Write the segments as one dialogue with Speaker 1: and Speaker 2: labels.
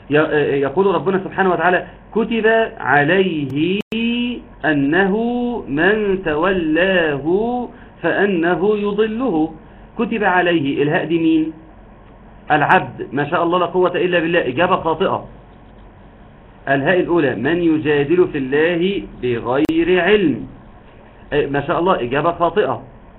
Speaker 1: يقول ربنا سبحانه وتعالى كتب عليه أنه من تولاه فأنه يضله. كتب عليه، الهاء دي مين؟ العبد. ما شاء الله لا قوة إلا بالله. إجابة خاطئة. الهاء الأولى من يجادل في الله بغير علم. ما شاء الله، إجابة خاطئة.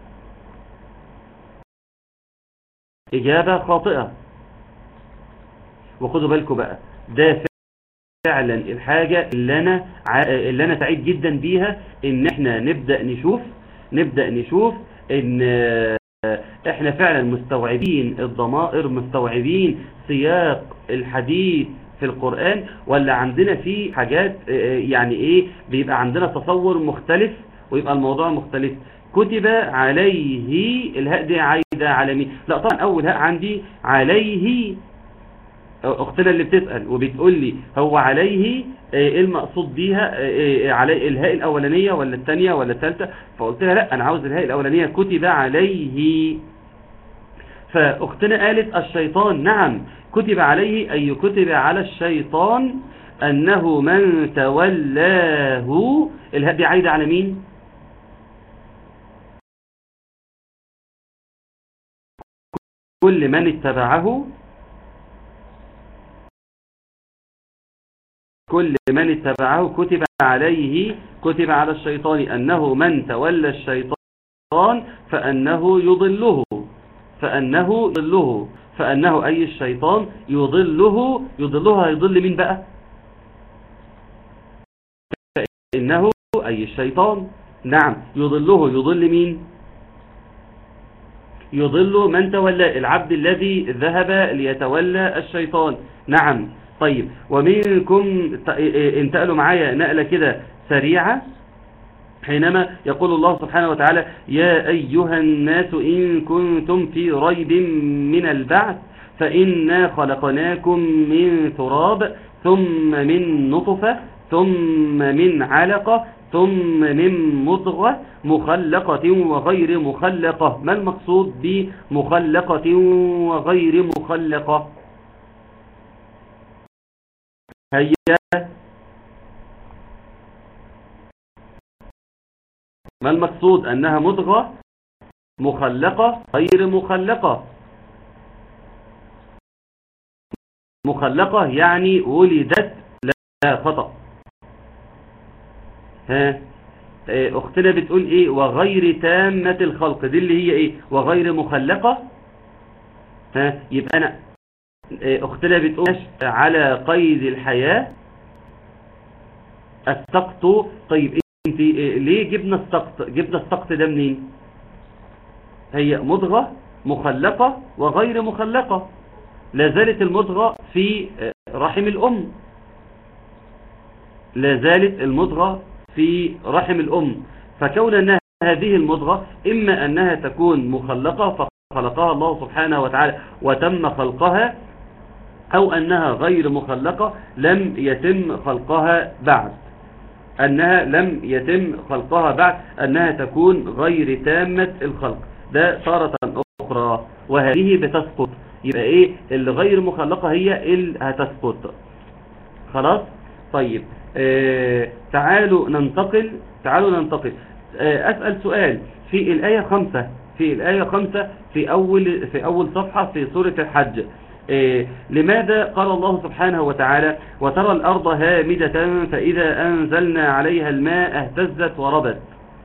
Speaker 1: إجابة خاطئة. وخدوا بالكم بقى، ده فعلا الحاجة اللي أنا سعيد جدا بيها، إن احنا نبدأ نشوف إن احنا فعلا مستوعبين الضمائر، مستوعبين سياق الحديث في القرآن، ولا عندنا فيه حاجات يعني ايه، بيبقى عندنا تصور مختلف ويبقى الموضوع مختلف. كتب عليه، الهاء دي عايدة على مين؟ لا طبعا اول هاء عندي عليه. اختنا اللي بتسأل وبتقول لي هو عليه ايه المقصود بيها، علي الهاء الاولانية ولا الثانية ولا الثالثة؟ فقلت لها لا، انا عاوز الهاء الاولانية، كتب عليه. فاختنا قالت الشيطان. نعم، كتب عليه أي كتب على الشيطان أنه من تولاه. الهاء دي عايدة على مين؟ كل من اتبعه، كتب عليه، كتب على الشيطان أنه من تولى الشيطان فأنه يضله. فأنه أي الشيطان يضله. هيضل مين بقى؟ فإنه أي الشيطان. نعم، يضل مين؟ يضل من تولى، العبد الذي ذهب ليتولى الشيطان. نعم. طيب، ومنكم انتقلوا معايا نقلة كده سريعة، حينما يقول الله سبحانه وتعالى يا أيها الناس إن كنتم في ريب من البعث فإنا خلقناكم من تراب ثم من نطفة ثم من علقة ثم من مضغة مخلقة وغير مخلقة. ما المقصود بمخلقة وغير مخلقة؟ هيا، ما المقصود؟ أنها مضغة مخلقة غير مخلقة. مخلقة يعني ولدت لا خطأ. ها، اختنا بتقول ايه؟ وغير تامة الخلق، دي اللي هي ايه؟ وغير مخلقة. ها، يبقى انا اختنا بتقول على قيد الحياة السقط. طيب انت ليه جبنا السقط ده منين؟ هي مضغة مخلقة وغير مخلقة، لا زالت المضغة في رحم الأم، فكون أنها هذه المضغة إما أنها تكون مخلقة فخلقها الله سبحانه وتعالى وتم خلقها، أو أنها غير مخلقة لم يتم خلقها بعد، أنها تكون غير تامة الخلق. ده تارة أخرى، وهذه بتسقط. يبقى إيه اللي غير مخلقة؟ هي اللي هتسقط. خلاص. طيب تعالوا ننتقل. أسأل سؤال في الآية 5 في أول صفحة في سورة الحج. لماذا قال الله سبحانه وتعالى وترى الأرض هامدة فإذا أنزلنا عليها الماء اهتزت وربت؟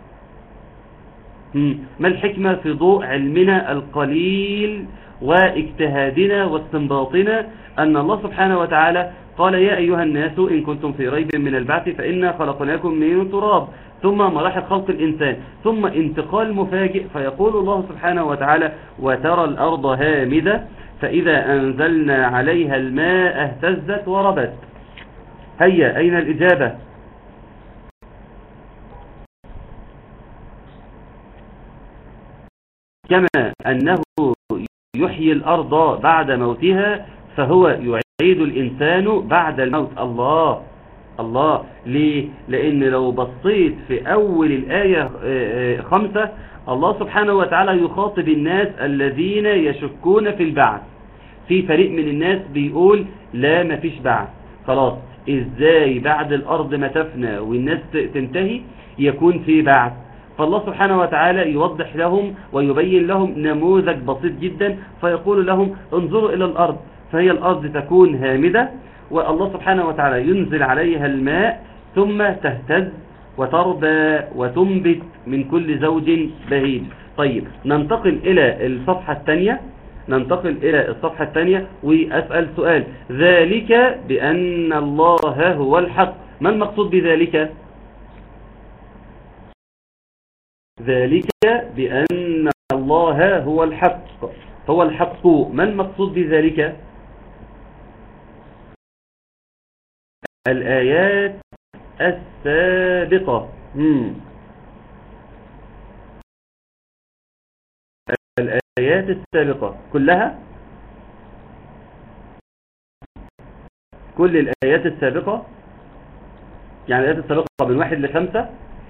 Speaker 1: ما الحكمة في ضوء علمنا القليل واجتهادنا واستنباطنا أن الله سبحانه وتعالى قال يا أيها الناس إن كنتم في ريب من البعث فإنا خلقناكم من تراب، ثم مراحل خلق الإنسان، ثم انتقال مفاجئ فيقول الله سبحانه وتعالى وترى الأرض هامدة فإذا أنزلنا عليها الماء اهتزت وربت؟ هيا، أين الإجابة؟ كما أنه يحيي الأرض بعد موتها فهو يعيد الإنسان بعد الموت. الله. ليه؟ لأن لو بصيت في أول الآية 5 الله سبحانه وتعالى يخاطب الناس الذين يشكون في البعث، في فريق من الناس بيقول لا مفيش بعث، خلاص ازاي بعد الارض ما تفنى والناس تنتهي يكون في بعث؟ فالله سبحانه وتعالى يوضح لهم ويبين لهم نموذج بسيط جدا، فيقول لهم انظروا الى الارض، فهي الارض تكون هامدة، والله سبحانه وتعالى ينزل عليها الماء ثم تهتز وتربى وتنبت من كل زوج بهيج. طيب ننتقل إلى الصفحة الثانية، وأسأل سؤال: ذلك بأن الله هو الحق، ما المقصود بذلك؟ ذلك بأن الله هو الحق، ما المقصود بذلك؟ الآيات السابقة. الآيات السابقة كلها، كل الآيات السابقة، يعني الآيات السابقة من 1 ل5.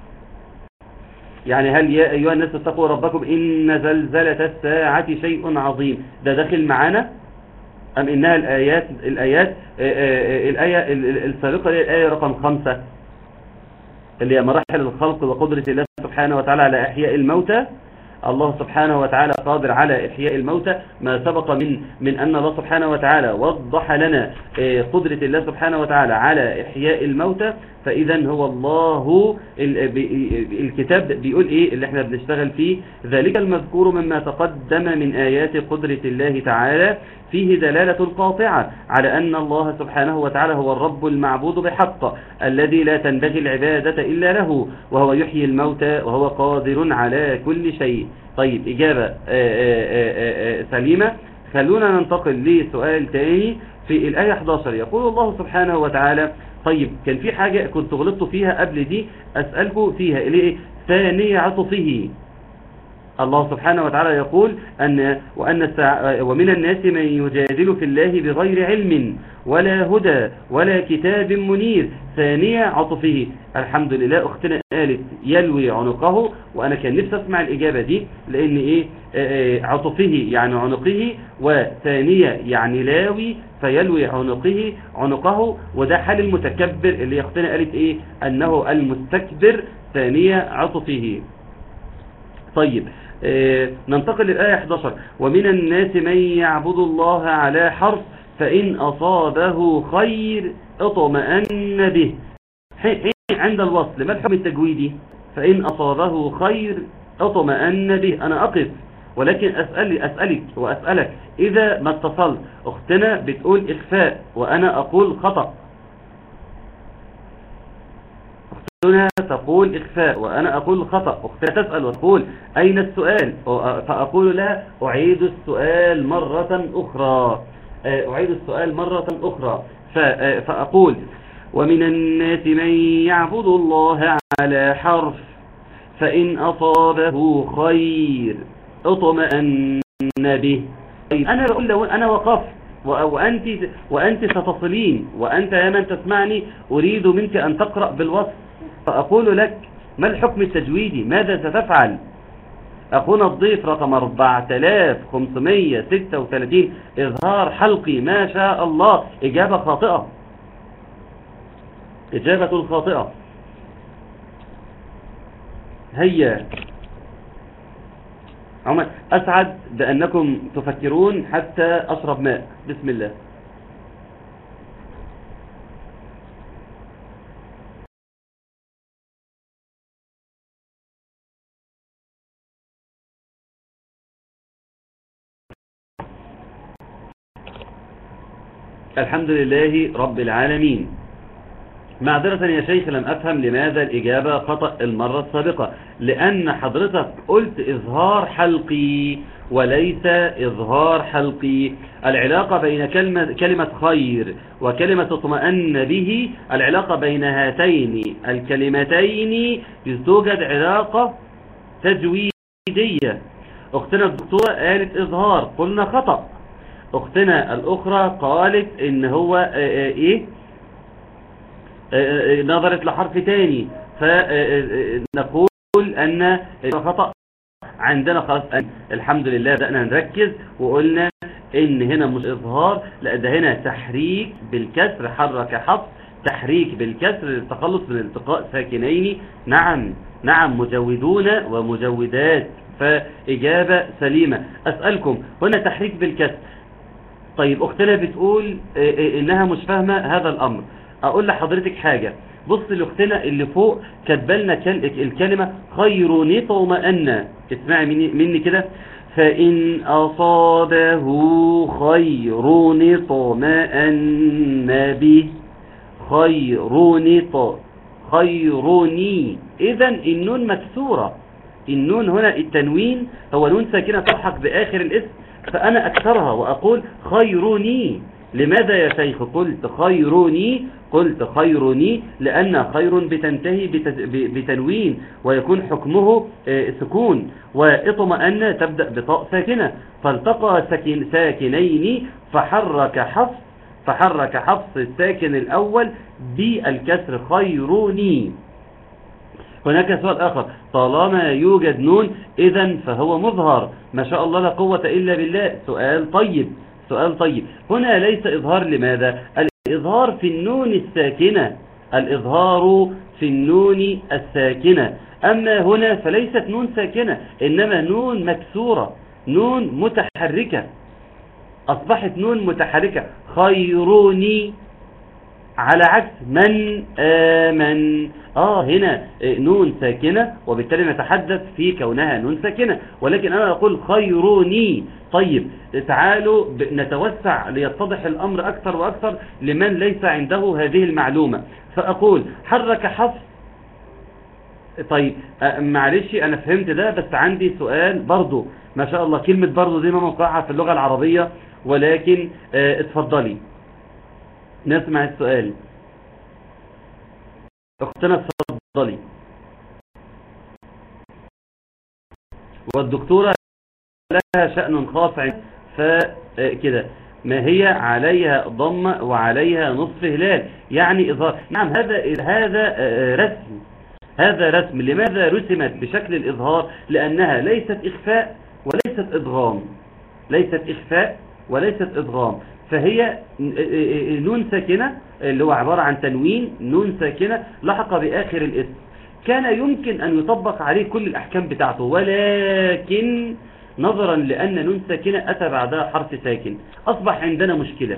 Speaker 1: يعني هل يا أيها الناس اتقوا ربكم إن زلزلة الساعة شيء عظيم، ده داخل معانا؟ أم إنها الآية السابقة هي الآية رقم 5 اللي هي مراحل الخلق وقدرة الله سبحانه وتعالى على إحياء الموتى؟ الله سبحانه وتعالى قادر على إحياء الموتى، ما سبق من أن الله سبحانه وتعالى وضح لنا قدرة الله سبحانه وتعالى على إحياء الموتى. فإذا هو الله، الكتاب بيقول إيه اللي احنا بنشتغل فيه؟ ذلك المذكور مما تقدم من آيات قدرة الله تعالى فيه دلالة قاطعة على أن الله سبحانه وتعالى هو الرب المعبود بحق الذي لا تنبغي العبادة إلا له، وهو يحيي الموتى وهو قادر على كل شيء. طيب إجابة سليمة. خلونا ننتقل لسؤال تاني في الآية 11. يقول الله سبحانه وتعالى، طيب كان في حاجة كنت غلطت فيها قبل دي أسألكم فيها، اللي ثانية عطفه. الله سبحانه وتعالى يقول ومن الناس من يجادل في الله بغير علم ولا هدى ولا كتاب منير. ثانية عطفه، الحمد لله أختنا قالت يلوي عنقه، وأنا كان نفسي أسمع الإجابة دي، لأن عطفه يعني عنقه، وثانية يعني لاوي، فيلوي عنقه، وده حال المتكبر اللي أختنا قالت أنه المستكبر ثانية عطفه. طيب ننتقل للآية 11. ومن الناس من يعبد الله على حرف فإن أصابه خير اطمأن به. عند الوصل ما الحكم التجويدي؟ فإن أصابه خير اطمأن به. أنا أقف ولكن أسألك وأسألك إذا ما اتصلت. أختنا بتقول إخفاء وأنا أقول خطأ، أختنا تقول إخفاء وأنا أقول خطأ، أختنا تسأل وتقول أين السؤال؟ فأقول لها أعيد السؤال مرة أخرى. فأقول ومن الناس من يعبد الله على حرف فإن أصابه خير اطمأن به. أنا بقول لو أنا وقفت وأنت ستصلين، وأنت يا من تسمعني أريد منك أن تقرأ بالوصف، فأقول لك ما الحكم التجويدي؟ ماذا ستفعل؟ أخونا الضيف رقم 4536 إظهار حلقي، ما شاء الله، إجابة خاطئة، إجابة خاطئة. هيا عمر، أسعد بأنكم تفكرون حتى أشرب ماء. بسم الله. الحمد لله رب العالمين. معذرة يا شيخ لم أفهم لماذا الإجابة خطأ المرة السابقة، لأن حضرتك قلت إظهار حلقي وليس إظهار حلقي. العلاقة بين كلمة خير وكلمة اطمأن به، العلاقة بين هاتين الكلمتين توجد علاقة تجويدية. أختنا الدكتورة قالت إظهار، قلنا خطأ. أختنا الأخرى قالت إن هو نظرت لحرف تاني، فنقول أن خطأ عندنا. خلاص الحمد لله بدأنا نركز وقلنا ان هنا مش اظهار، لا ده هنا تحريك بالكسر. حرك حفص تحريك بالكسر للتخلص من التقاء ساكنين. نعم نعم، مجودون ومجودات، فإجابة سليمة. أسألكم هنا تحريك بالكسر. طيب أختنا بتقول إنها مش فاهمة هذا الأمر. أقول لحضرتك حاجة، بص لأختنا اللي فوق كاتبالنا الكلمة خير طمأن. اسمعي مني كده. فإن أصابه خير طمأن به. خيروني. إذن النون مكسورة. النون هنا التنوين هو نون ساكنة تلحق بآخر الاسم، فأنا أكثرها وأقول خيروني. لماذا يا شيخ قلت خيروني؟ قلت خيروني لأن خير بتنتهي بتنوين ويكون حكمه سكون، واطمأن تبدأ بطاء ساكنة، فالتقى ساكنين فحرك حفص الساكن الأول بالكسر خيروني. هناك سؤال آخر، طالما يوجد نون إذن فهو مظهر. ما شاء الله لا قوة إلا بالله. سؤال طيب. هنا ليس إظهار. لماذا؟ الإظهار في النون الساكنة. أما هنا فليست نون ساكنة، إنما نون مكسورة، نون متحركة، أصبحت نون متحركة. خيروني على عكس من آمن. هنا نون ساكنة، وبالتالي نتحدث في كونها نون ساكنة، ولكن أنا أقول خيروني. طيب تعالوا نتوسع ليتضح الأمر أكثر وأكثر لمن ليس عنده هذه المعلومة. فأقول حرك حفص. طيب معلش أنا فهمت ده، بس عندي سؤال برضو. ما شاء الله كلمة برضو دي ما موقعها في اللغة العربية، ولكن اتفضلي نسمع السؤال. اختنا اتفضلي. والدكتورة لها شأن خاص فكده. ما هي عليها ضمة وعليها نصف هلال، يعني إظهار. نعم هذا رسم. لماذا رسمت بشكل الإظهار؟ لأنها ليست إخفاء وليست إدغام، فهي نون ساكنة اللي هو عبارة عن تنوين، نون ساكنة لحق بآخر الاسم. كان يمكن أن يطبق عليه كل الأحكام بتاعته، ولكن نظرا لأن نون ساكنة أتى بعدها حرف ساكن أصبح عندنا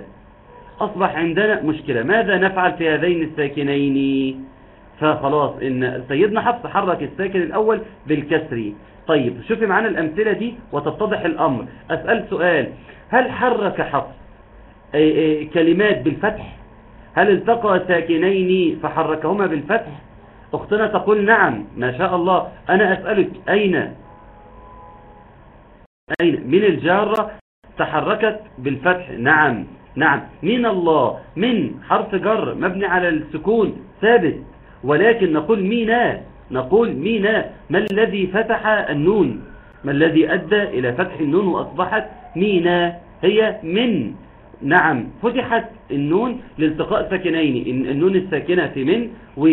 Speaker 1: مشكلة. ماذا نفعل في هذين الساكنين؟ فخلاص إن سيدنا حفص حرك الساكن الأول بالكسر. طيب شوفي معنا الأمثلة دي وتتضح الأمر. أسأل سؤال، هل حرك حفص كلمات بالفتح؟ هل التقى ساكنين فحركهما بالفتح؟ أختنا تقول نعم ما شاء الله. أنا أسألك أين من الجارة تحركت بالفتح؟ نعم. من الله، من حرف جر مبني على السكون ثابت، ولكن نقول مينا. ما الذي فتح النون؟ ما الذي أدى إلى فتح النون وأصبحت مينا؟ هي من. نعم فتحت النون لالتقاء ساكنين، النون الساكنة في من،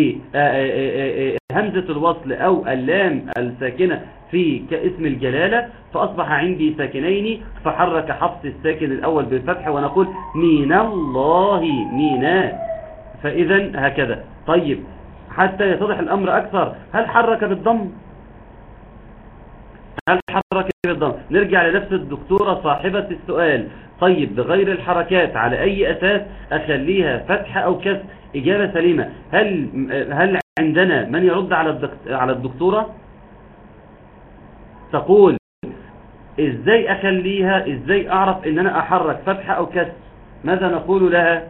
Speaker 1: وهمزة الوصل أو اللام الساكنة في كاسم الجلالة، فأصبح عندي ساكنين، فحرك حفص الساكن الأول بالفتح ونقول من الله مينا. فإذا هكذا. طيب حتى يتضح الأمر أكثر، هل حرك بالضم؟ نرجع لنفس الدكتورة صاحبة السؤال. طيب بغير الحركات على أي أساس أخليها فتح أو كسر؟ إجابة سليمة. هل عندنا من يرد على الدكتورة؟ تقول إزاي أخليها، إزاي أعرف إن أنا أحرك فتح أو كسر؟ ماذا نقول لها؟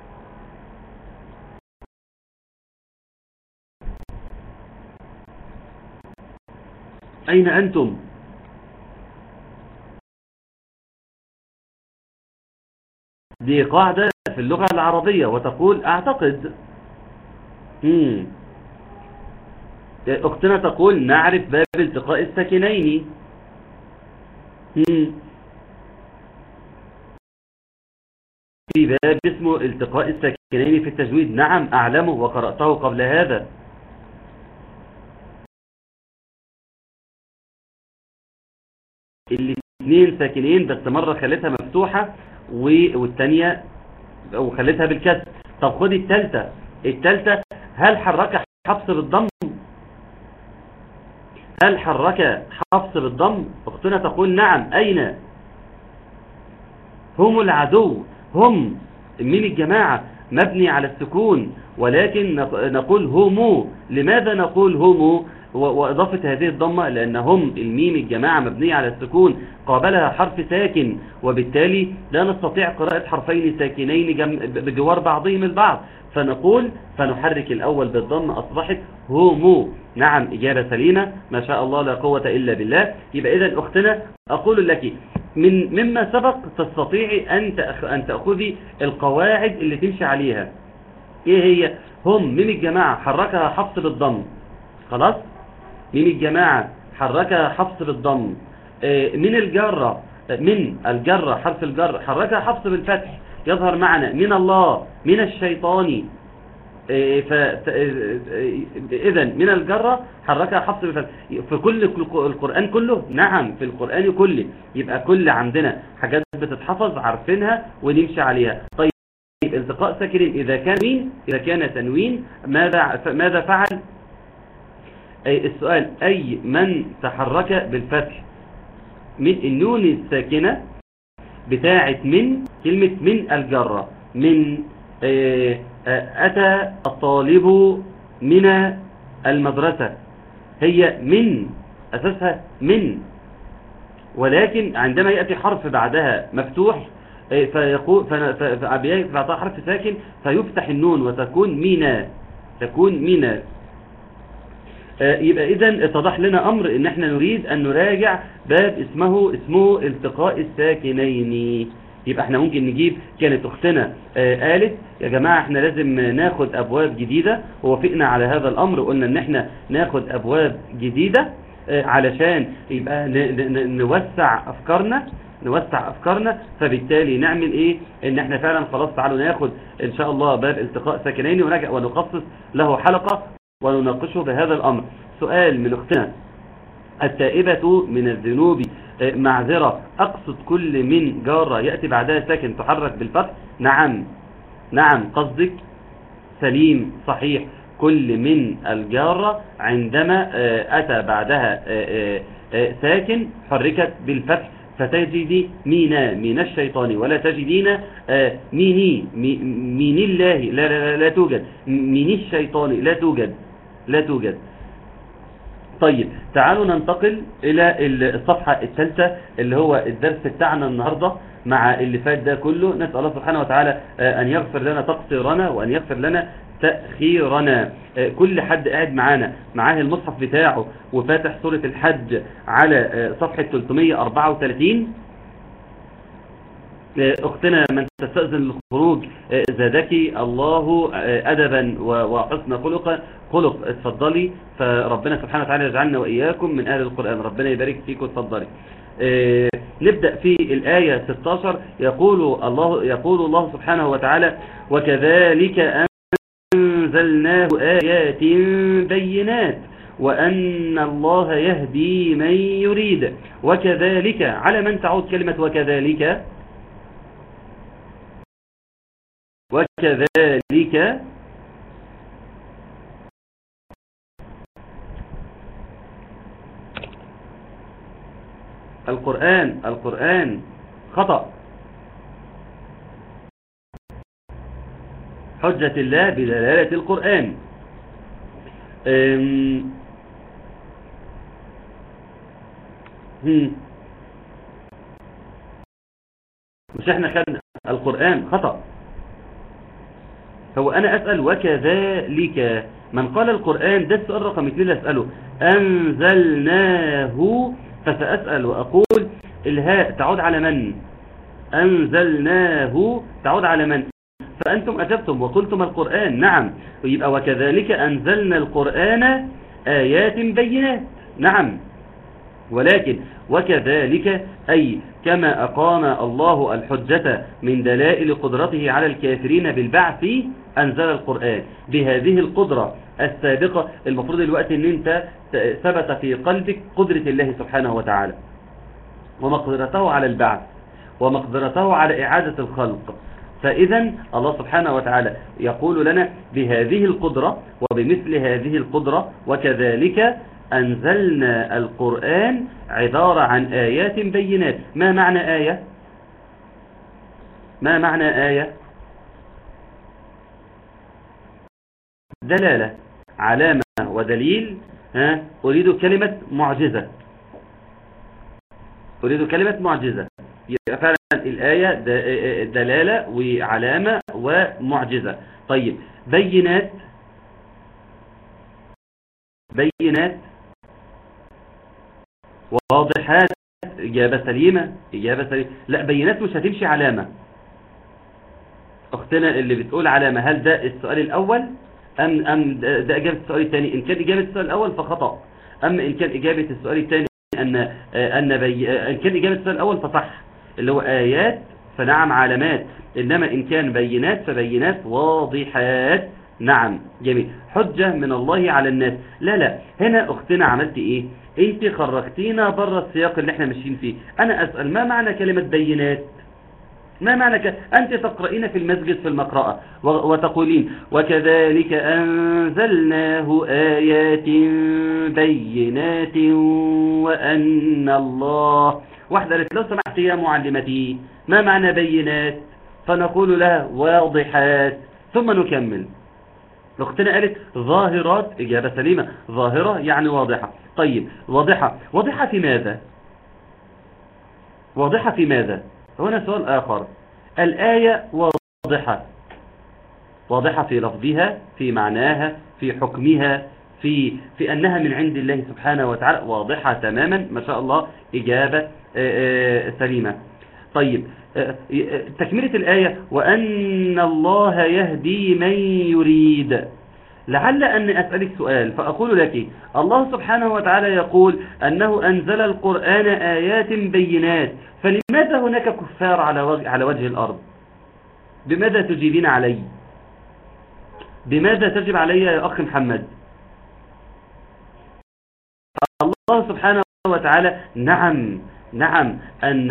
Speaker 1: أين أنتم؟ دي قاعدة في اللغة العربية، وتقول أعتقد. أختنا تقول نعرف باب التقاء الساكنين. في باب اسمه التقاء الساكنين في التجويد. نعم أعلمه وقرأته قبل هذا. الاثنين ساكنين، بس مرة خلتها مفتوحة والتانية وخليتها بالكسر. طب خد التالتة هل حرك حفص بالضم؟ هل حرك حفص بالضم؟ اختنا تقول نعم. أين؟ هم العدو. هم مين الجماعة مبني على السكون، ولكن نقول هم. لماذا نقول هم وإضافة هذه الضمة؟ لأن هم الميم الجماعة مبنية على السكون قابلها حرف ساكن، وبالتالي لا نستطيع قراءة حرفين ساكنين بجوار بعضهم البعض، فنحرك الأول بالضم أصبحت هم. نعم إجابة سليمة ما شاء الله لا قوة إلا بالله. يبقى إذن أختنا أقول لك مما سبق تستطيعي أن تأخذي القواعد اللي تمشي عليها. إيه هي؟ هم ميم الجماعة حركها حفص بالضم، خلاص. ميم الجماعة حركها حفص بالضم. من الجرة حرف الجر حركها حفص بالفتح، يظهر معنا من الله من الشيطان. إذن من الجرة حركها حفص بالفتح في كل القرآن كله. نعم في القرآن كله. يبقى كل عندنا حاجات بتتحفظ عارفينها ونمشي عليها. طيب التقاء ساكنين إذا كان تنوين ماذا فعل؟ السؤال أي من تحرك بالفتح؟ من النون الساكنة بتاعت من كلمة من الجرة. من أتى الطالب من المدرسة، هي من أساسها من، ولكن عندما يأتي حرف بعدها مفتوح فيقول بعدها حرف ساكن فيفتح النون وتكون مينا. يبقى إذن اتضح لنا أمر إن احنا نريد أن نراجع باب اسمه التقاء الساكنين. يبقى احنا ممكن نجيب، كانت اختنا قالت يا جماعة احنا لازم ناخد أبواب جديدة، ووافقنا على هذا الأمر وقلنا ان احنا ناخد أبواب جديدة علشان يبقى نوسع أفكارنا. فبالتالي نعمل ايه؟ ان احنا فعلا خلاص تعالوا ناخد ان شاء الله باب التقاء ساكنين ونراجع ونخصص له حلقة ونناقشه بهذا الأمر. سؤال من اختنا التائبة من الذنوب معذرة، أقصد كل من جارة يأتي بعدها ساكن تحرك بالفتح؟ نعم قصدك سليم صحيح. كل من الجارة عندما أتى بعدها ساكن حركت بالفتح، فتجدي من الشيطان ولا تجدين من الله لا توجد، من الشيطان لا توجد. طيب تعالوا ننتقل إلى الصفحة الثالثة اللي هو الدرس بتاعنا النهاردة مع اللي فات ده كله. نسأل الله سبحانه وتعالى أن يغفر لنا تقصيرنا وأن يغفر لنا تأخيرنا. كل حد قاعد معاه المصحف بتاعه وفاتح سورة الحج على صفحة 334. أختنا من تستأذن الخروج زادك الله أدبا وحسن خلق اتفضلي، فربنا سبحانه وتعالى يجعلنا وإياكم من أهل القرآن. ربنا يبارك فيك وتفضلي. نبدأ في الآية 16. يقول الله سبحانه وتعالى وكذلك أنزلناه آيات بينات وأن الله يهدي من يريد. وكذلك على من تعود كلمة وكذلك؟ القرآن خطأ. حجة الله بدلالة القرآن. مش احنا خدنا القرآن خطأ؟ هو أنا أسأل وكذلك من قال القرآن، ده السؤال رقم 2 أسأله. أنزلناه، فسأسأل وأقول الهاء تعود على من؟ أنزلناه تعود على من؟ فأنتم أجبتم وقلتم القرآن. نعم، يبقى وكذلك أنزلنا القرآن آيات بينات. نعم، ولكن وكذلك أي كما أقام الله الحجة من دلائل قدرته على الكافرين بالبعث أنزل القرآن بهذه القدرة السابقة. المفروض الوقت أن أنت ثبت في قلبك قدرة الله سبحانه وتعالى ومقدرته على البعث، ومقدرته على إعادة الخلق. فإذا الله سبحانه وتعالى يقول لنا بهذه القدرة وبمثل هذه القدرة وكذلك أنزلنا القرآن عبارة عن آيات بينات. ما معنى آية؟ ما معنى آية؟ دلالة، علامة ودليل. أريد كلمة معجزة، أريد كلمة معجزة. يبقى فعلا الآية دلالة وعلامة ومعجزة. طيب بينات، بينات واضحات. إجابة سليمة، إجابة سليمة. لا، بينات مش هتمشي علامة. أختنا اللي بتقول علامة، هل ده السؤال الأول أم ده إجابة السؤال الثاني؟ إن كان إجابة السؤال الأول فخطأ، أما إن كان إجابة السؤال الثاني إن كان إجابة السؤال الأول فصح، اللي هو آيات فنعم علامات، إنما إن كان بينات فبينات واضحات. نعم، جميل. حجة من الله على الناس. لا، هنا أختنا عملت إيه؟ أنت خرجتينا بره السياق اللي احنا ماشيين فيه. أنا أسأل ما معنى كلمة بينات؟ ما معنى أنت تقرأين في المسجد في المقرأة وتقولين وكذلك أنزلناه آيات بينات وأن الله. واحدة قالت لو سمحت يا معلمتي ما معنى بينات؟ فنقول لها واضحات، ثم نكمل. اختنا قالت ظاهرات. إجابة سليمة، ظاهرة يعني واضحة. طيب واضحة، واضحة في ماذا؟ واضحة في ماذا؟ هنا سؤال آخر. الآية واضحة، واضحة في لفظها، في معناها، في حكمها، في أنها من عند الله سبحانه وتعالى، واضحة تماما ما شاء الله. إجابة سليمة. طيب تكملة الآية وأن الله يهدي من يريد. لعل أن أسألك سؤال فأقول لك الله سبحانه وتعالى يقول أنه أنزل القرآن آيات بينات، فلماذا هناك كفار على وجه الأرض؟ بماذا تجيبين علي؟ بماذا تجب علي يا أخي محمد؟ الله سبحانه وتعالى نعم أن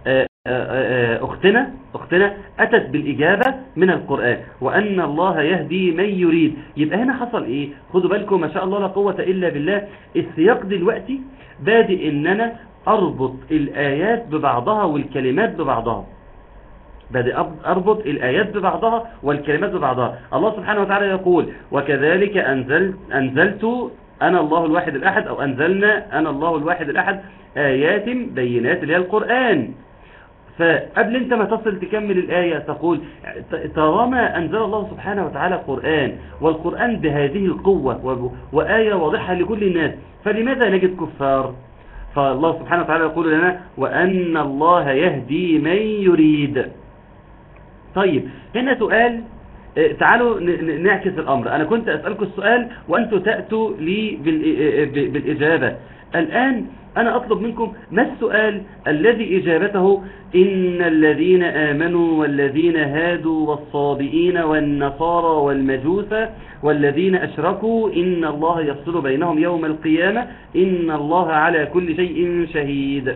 Speaker 1: أختنا أتت بالإجابة من القرآن وأن الله يهدي من يريد. يبقى هنا حصل إيه؟ خدوا بالكم ما شاء الله لا قوة إلا بالله. السياق دلوقتي بادئ إن أنا أربط الآيات ببعضها والكلمات ببعضها، بادئ أربط الآيات ببعضها والكلمات ببعضها. الله سبحانه وتعالى يقول وكذلك أنزلت أنا الله الواحد الأحد، أو أنزلنا أنا الله الواحد الأحد آيات بينات اللي هي القرآن. فقبل انت ما تصل تكمل الآية تقول طالما أنزل الله سبحانه وتعالى قرآن، والقرآن بهذه القوة وآية واضحة لكل الناس، فلماذا نجد كفار؟ فالله سبحانه وتعالى يقول لنا وأن الله يهدي من يريد. طيب هنا سؤال، تعالوا نعكس الأمر. أنا كنت أسألكم السؤال وأنتم تأتوا لي بالإجابة. الآن أنا أطلب منكم ما السؤال الذي إجابته إن الذين آمنوا والذين هادوا والصابئين والنصارى والمجوس والذين أشركوا إن الله يفصل بينهم يوم القيامة إن الله على كل شيء شهيد.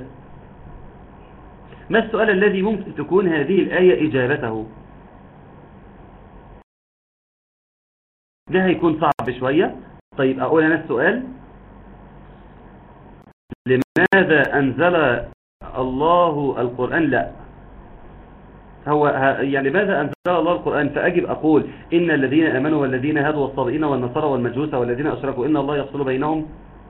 Speaker 1: ما السؤال الذي ممكن تكون هذه الآية إجابته؟ ده هيكون صعب شوية. طيب أقول أنا السؤال، لماذا أنزل الله القرآن؟ لا، هو يعني ماذا أنزل الله القرآن؟ فأجب أقول إن الذين آمنوا والذين هادوا والصابئين والنصارى والمجوس والذين أشركوا إن الله يفصل بينهم.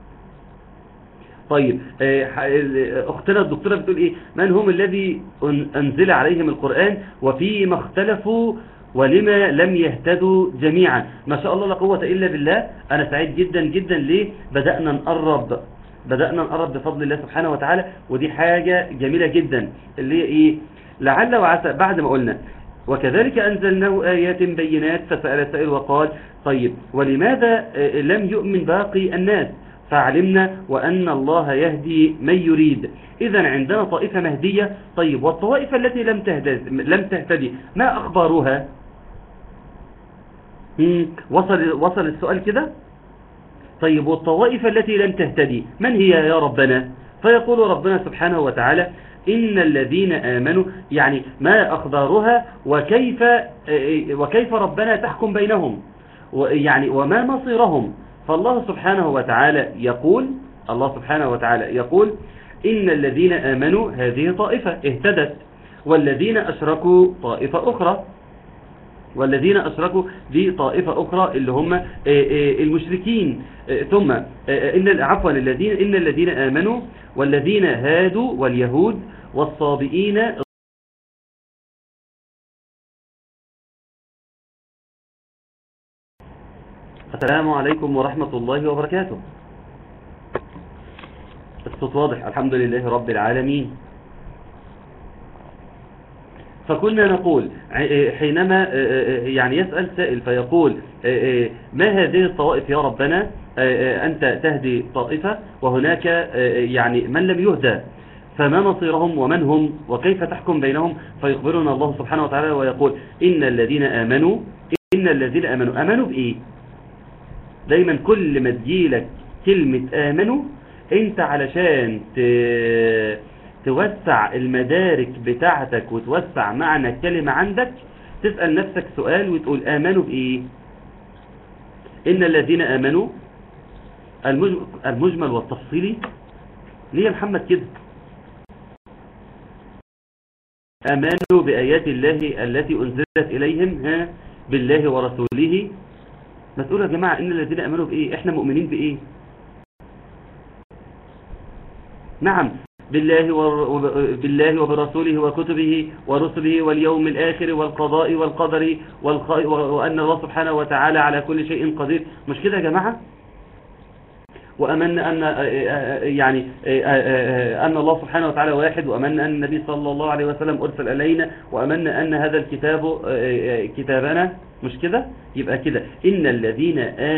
Speaker 1: طيب أختنا الدكتورة بتقول إيه؟ من هم الذي أنزل عليهم القرآن وفيما اختلفوا ولما لم يهتدوا جميعا؟ ما شاء الله لا قوة إلا بالله. أنا سعيد جدا جدا. ليه؟ بدأنا نقرب بفضل الله سبحانه وتعالى، ودي حاجة جميلة جدا اللي هي إيه؟ لعل وعسى بعد ما قلنا وكذلك أنزلناه آيات بينات فسأل سائل وقال طيب ولماذا لم يؤمن باقي الناس؟ فعلمنا وأن الله يهدي من يريد. إذن عندنا طائفة مهدية. طيب والطوائف التي لم تهتدي ما أخبارها؟ وصل السؤال كده. طيب والطوائف التي لم تهتدي من هي يا ربنا؟ فيقول ربنا سبحانه وتعالى إن الذين آمنوا، يعني ما أخبارها وكيف ربنا تحكم بينهم، يعني وما مصيرهم. فالله سبحانه وتعالى يقول إن الذين آمنوا هذه طائفة اهتدت، والذين أشركوا طائفة أخرى، دي طائفة أخرى اللي هم المشركين. ثم إن الذين آمنوا والذين هادوا واليهود والصابئين. السلام عليكم ورحمة الله وبركاته. الصوت واضح الحمد لله رب العالمين. فكنا نقول حينما يعني يسأل سائل فيقول ما هذه الطوائف يا ربنا؟ أنت تهدي طائفة وهناك يعني من لم يهدى، فما مصيرهم ومن هم وكيف تحكم بينهم؟ فيخبرنا الله سبحانه وتعالى ويقول إن الذين آمنوا آمنوا بإيه؟ دايما كل ما تجيلك كلمة آمنوا انت علشان توسع المدارك بتاعتك وتوسع معنى الكلمة عندك، تسأل نفسك سؤال وتقول آمنوا بإيه؟ إن الذين آمنوا المجمل والتفصيلي. ليه يا محمد كده؟ آمنوا بآيات الله التي أنزلت إليهم بالله ورسوله. ما تقولوا يا جماعة إن الذين آمنوا بإيه؟ إحنا مؤمنين بإيه؟ نعم بالله وبرسوله وكتبه ورسله واليوم الآخر والقضاء والقدر وأن الله سبحانه وتعالى على كل شيء قدير. مش كده يا جماعة؟ وأمن أن الله سبحانه وتعالى واحد، وأمن أن النبي صلى الله عليه وسلم أرسل إلينا، وأمن أن هذا الكتاب كتابنا. مش كده؟ يبقى كده إن الذين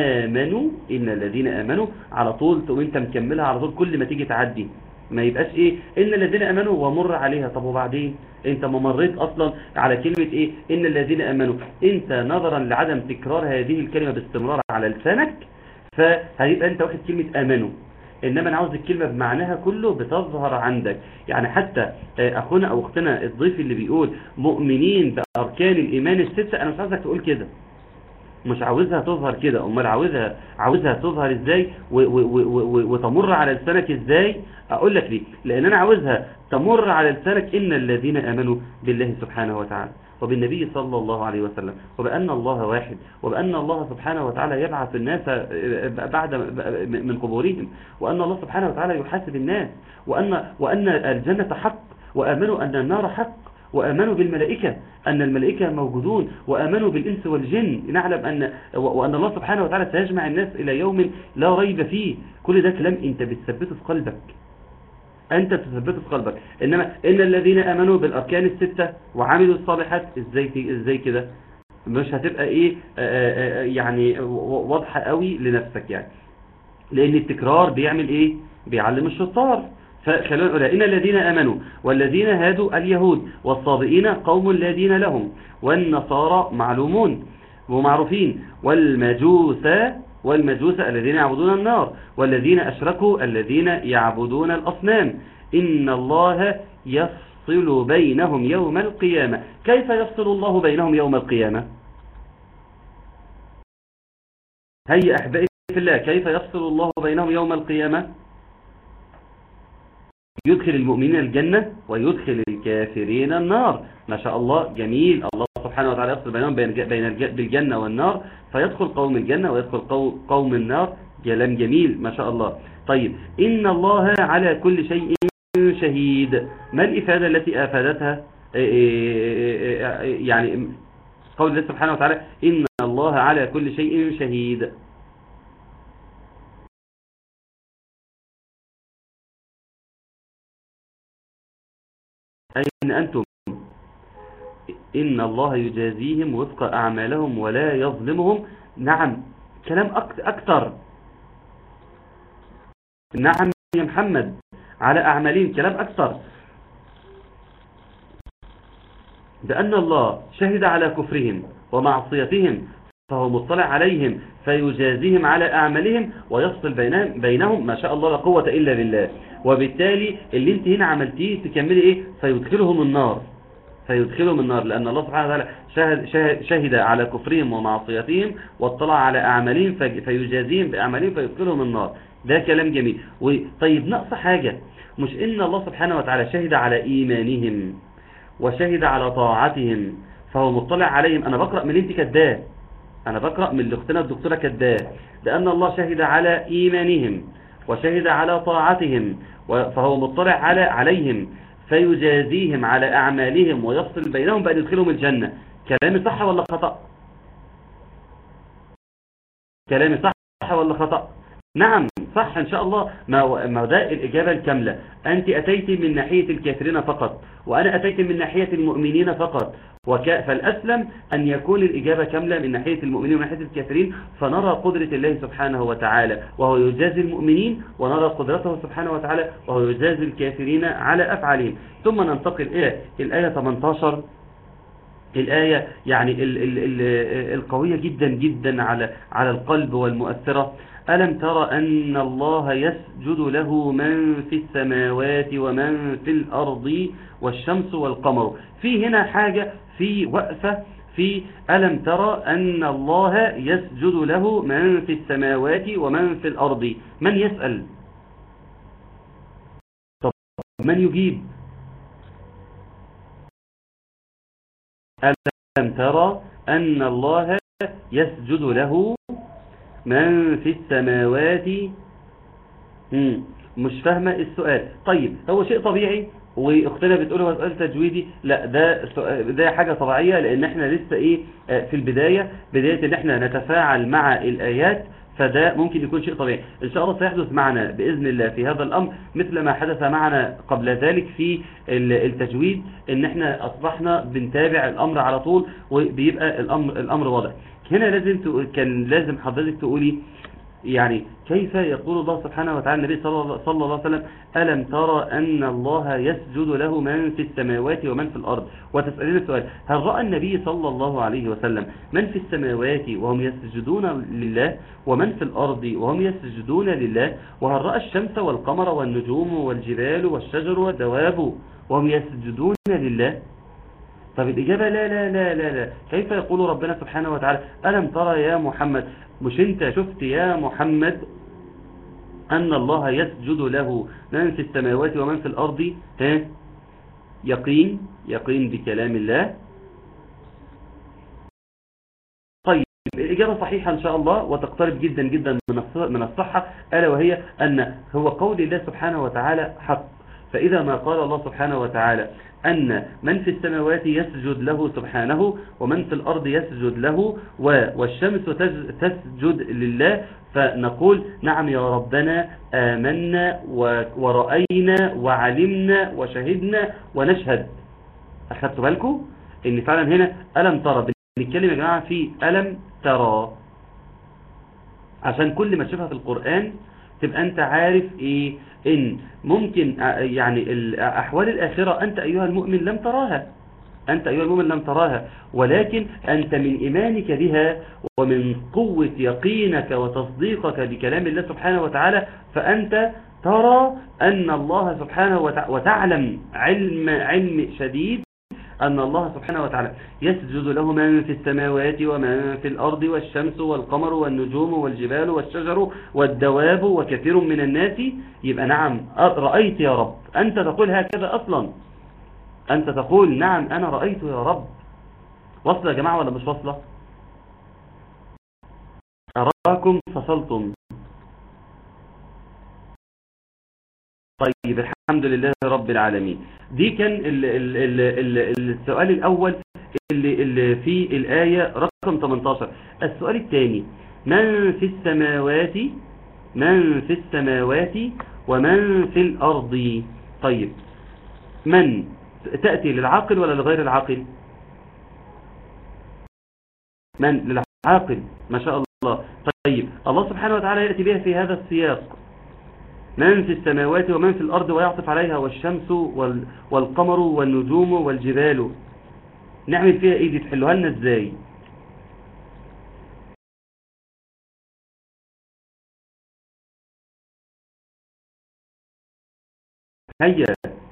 Speaker 1: آمنوا على طول، وانت مكملها على طول كل ما تيجي تعدي، ما يبقاش إن الذين آمنوا ومر عليها. طب وبعدين انت ما مريت أصلا على كلمة إن الذين آمنوا. انت نظرا لعدم تكرار هذه الكلمة باستمرار على لسانك، فهيبقى انت واخد كلمة آمنوا، انما انا عاوز الكلمة بمعناها كله بتظهر عندك. يعني حتى اخونا او اختنا الضيف اللي بيقول مؤمنين بأركان الإيمان الستة، انا مش عاوزك تقول كده، مش عاوزها تظهر كده. امال عاوزها تظهر ازاي وتمر على لسانك ازاي؟ اقول لك ليه. لان انا عاوزها تمر على لسانك ان الذين آمنوا بالله سبحانه وتعالى وبالنبي صلى الله عليه وسلم، وبأن الله واحد، وبأن الله سبحانه وتعالى يبعث الناس بعد من قبورهم، وأن الله سبحانه وتعالى يحاسب الناس، وأن الجنة حق، وآمنوا أن النار حق، وآمنوا بالملائكة أن الملائكة موجودون، وآمنوا بالإنس والجن. نعلم وأن الله سبحانه وتعالى سيجمع الناس إلى يوم لا ريب فيه. كل ده كلام أنت بتثبته في قلبك، أنت تثبته في قلبك. إنما إن الذين آمنوا بالأركان الستة وعملوا الصالحات، إزاي كده؟ مش هتبقى يعني واضحة قوي لنفسك يعني، لأن التكرار بيعمل بيعلم الشطار. فخلونا نقول إن الذين آمنوا والذين هادوا اليهود والصابئين قوم لا دين لهم، والنصارى معلومون ومعروفين، والمجوس الذين يعبدون النار، والذين أشركوا الذين يعبدون الأصنام. إن الله يفصل بينهم يوم القيامة. كيف يفصل الله بينهم يوم القيامة؟ هيا أحبائي في الله، كيف يفصل الله بينهم يوم القيامة؟ يدخل المؤمنين الجنة ويدخل الكافرين النار. ما شاء الله، جميل. الله سبحانه وتعالى يفصل بينهم بالجنة والنار، فيدخل قوم الجنة ويدخل قوم النار. كلام جميل ما شاء الله. طيب إن الله على كل شيء شهيد. ما الإفادة التي أفادتها يعني قول الله سبحانه وتعالى إن الله على كل شيء شهيد؟ أين أنتم؟ إن الله يجازيهم وفق أعمالهم ولا يظلمهم. نعم، كلام أكثر. نعم يا محمد، على أعمالهم كلام أكثر. بأن الله شهد على كفرهم ومعصيتهم فهو مطلع عليهم فيجازيهم على أعمالهم ويفصل بينهم. ما شاء الله لا قوة إلا بالله. وبالتالي اللي انت هنا عملتيه تكملي ايه؟ فيدخلهم النار. فيدخلهم النار، لأن الله سبحانه وتعالى شهد على كفرهم ومعصيتهم واطلع على أعمالهم فيجازيهم بأعمالهم فيدخلهم النار. ده كلام جميل. طيب نقص حاجة، مش إن الله سبحانه وتعالى شهد على إيمانهم وشهد على طاعتهم فهو مطلع عليهم؟ أنا بقرأ من انت كداه، أنا بقرأ من أختنا الدكتورة كداه، لأن الله شهد على إيمانهم وشهد على طاعتهم فهو مطلع عليهم فيجازيهم على أعمالهم ويفصل بينهم بأن يدخلهم الجنة. كلامي صح ولا خطأ؟ كلامي صح ولا خطأ؟ نعم صح إن شاء الله. ما ده الإجابة الكاملة. أنت أتيت من ناحية الكافرين فقط وأنا أتيت من ناحية المؤمنين فقط، فالأسلم أن يكون الإجابة كاملة من ناحية المؤمنين ومن ناحية الكافرين، فنرى قدرة الله سبحانه وتعالى وهو يجازي المؤمنين، ونرى قدرته سبحانه وتعالى وهو يجازي الكافرين على أفعالهم. ثم ننتقل إلى الآية 18، الآية يعني القوية جدا جدا على القلب والمؤثرة. ألم ترى أن الله يسجد له من في السماوات ومن في الأرض والشمس والقمر. في هنا حاجة، في وقفة في ألم ترى أن الله يسجد له من في السماوات ومن في الأرض. من يسأل؟ طب من يجيب؟ ألم ترى أن الله يسجد له من في السماوات. مش فاهمة السؤال. طيب هو شيء طبيعي، واختنا بتقول هو سؤال تجويدي. لا ده حاجة طبيعية، لان احنا لسه ايه في البداية ان احنا نتفاعل مع الآيات، فده ممكن يكون شيء طبيعي. ان شاء الله سيحدث معنا بإذن الله في هذا الأمر مثل ما حدث معنا قبل ذلك في التجويد، ان احنا اصبحنا بنتابع الأمر على طول وبيبقى الأمر واضح. هنا كان لازم حضرتك تقولي يعني كيف يقول الله سبحانه وتعالى النبي صلى الله عليه وسلم ألم ترى أن الله يسجد له من في السماوات ومن في الأرض، وتسألين السؤال هل رأى النبي صلى الله عليه وسلم من في السماوات وهم يسجدون لله ومن في الأرض وهم يسجدون لله، وهل رأى الشمس والقمر والنجوم والجبال والشجر والدواب وهم يسجدون لله؟ طب الإجابة لا لا لا لا لا. كيف يقول ربنا سبحانه وتعالى ألم ترى يا محمد؟ مش انت شفت يا محمد أن الله يسجد له من في السماوات ومن في الأرض؟ يقين بكلام الله. طيب الإجابة صحيحة إن شاء الله وتقترب جدا جدا من الصحة، ألا وهي أن هو قول الله سبحانه وتعالى حق. فإذا ما قال الله سبحانه وتعالى أن من في السماوات يسجد له سبحانه ومن في الأرض يسجد له والشمس تسجد لله، فنقول نعم يا ربنا آمنا ورأينا وعلمنا وشهدنا ونشهد. أخذتوا بالكم إن فعلا هنا ألم ترى، بنتكلم يا جماعة في ألم ترى عشان كل ما تشوفها في القرآن تبقى أنت عارف إيه، إن ممكن يعني الأحوال الآخرة أنت أيها المؤمن لم تراها، أنت أيها المؤمن لم تراها، ولكن أنت من إيمانك بها ومن قوة يقينك وتصديقك بكلام الله سبحانه وتعالى فأنت ترى أن الله سبحانه وتعالى وتعلم علم شديد أن الله سبحانه وتعالى يسجد له من في السماوات ومن في الأرض والشمس والقمر والنجوم والجبال والشجر والدواب وكثير من الناس. يبقى نعم رأيت يا رب، أنت تقول هكذا أصلا، أنت تقول نعم أنا رأيت يا رب. وصل يا جماعة ولا مش وصلة؟ أراكم فصلتم. طيب الحمد لله رب العالمين. دي كان السؤال الأول اللي في الآية رقم 18. السؤال الثاني من في السماوات ومن في الأرض. طيب من تأتي للعاقل ولا لغير العاقل؟ من للعاقل ما شاء الله. طيب الله سبحانه وتعالى يأتي بها في هذا السياق من في السماوات ومن في الأرض ويعطف عليها والشمس والقمر والنجوم والجبال. نعمل فيها ايه دي؟ تحلوها لنا ازاي؟ هيا.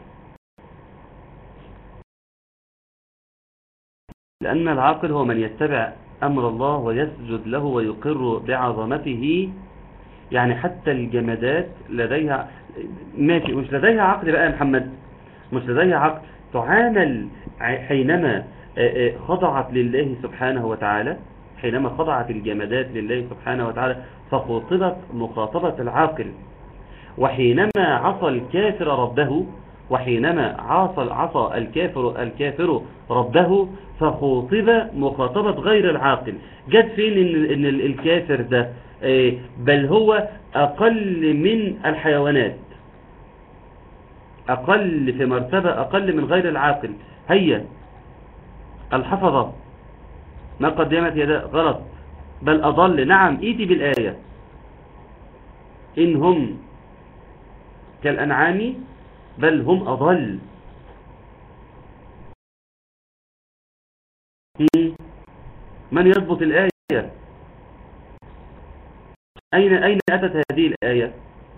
Speaker 1: لأن العاقل هو من يتبع أمر الله ويسجد له ويقر بعظمته. يعني حتى الجمادات لديها، ماشي، مش لديها عقل بقى يا محمد، مش لديها عقل، تعامل حينما خضعت لله سبحانه وتعالى، حينما خضعت الجمادات لله سبحانه وتعالى فخاطبت مخاطبة العاقل. وحينما عصى الكافر ربه، وحينما عصى الكافر ربه فخاطب مخاطبة غير العاقل. جت فين ان الكافر ده بل هو اقل من الحيوانات، اقل في مرتبة، اقل من غير العاقل. هيا الحفظة ما قدمت يدا غلط، بل اضل. نعم، ايتي بالآية. إن هم كالأنعام بل هم أضل. من يضبط الآية؟ أين أتت هذه الآية؟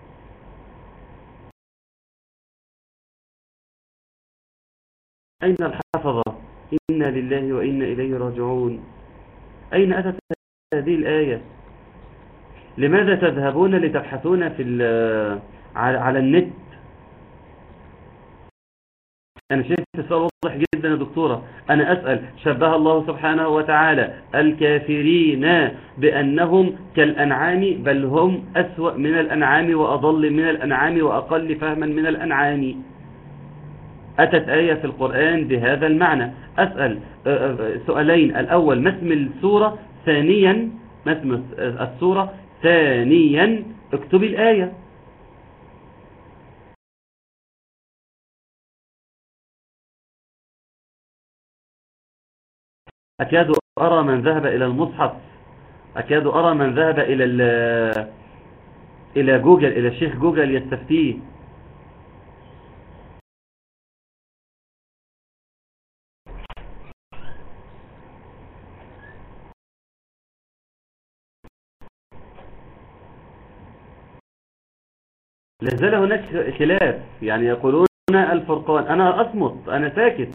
Speaker 1: أين الحفظة؟ إنا لله وإنا إليه راجعون. أين أتت هذه الآية؟ لماذا تذهبون لتبحثون على النت؟ أنا شايف السؤال واضح جدا يا دكتورة. أنا أسأل، شبه الله سبحانه وتعالى الكافرين بأنهم كالأنعام بل هم أسوأ من الأنعام وأضل من الأنعام وأقل فهما من الأنعام. أتت آية في القرآن بهذا المعنى. أسأل سؤالين: الأول ما اسم السورة؟ ثانيا ما اسم السورة؟ ثانيا اكتب الآية. أكاد أرى من ذهب إلى المصحف، أكاد أرى من ذهب إلى جوجل، إلى الشيخ جوجل يستفتيه. لازال هناك خلاف، يعني يقولون الفرقان. أنا أصمت، أنا ساكت.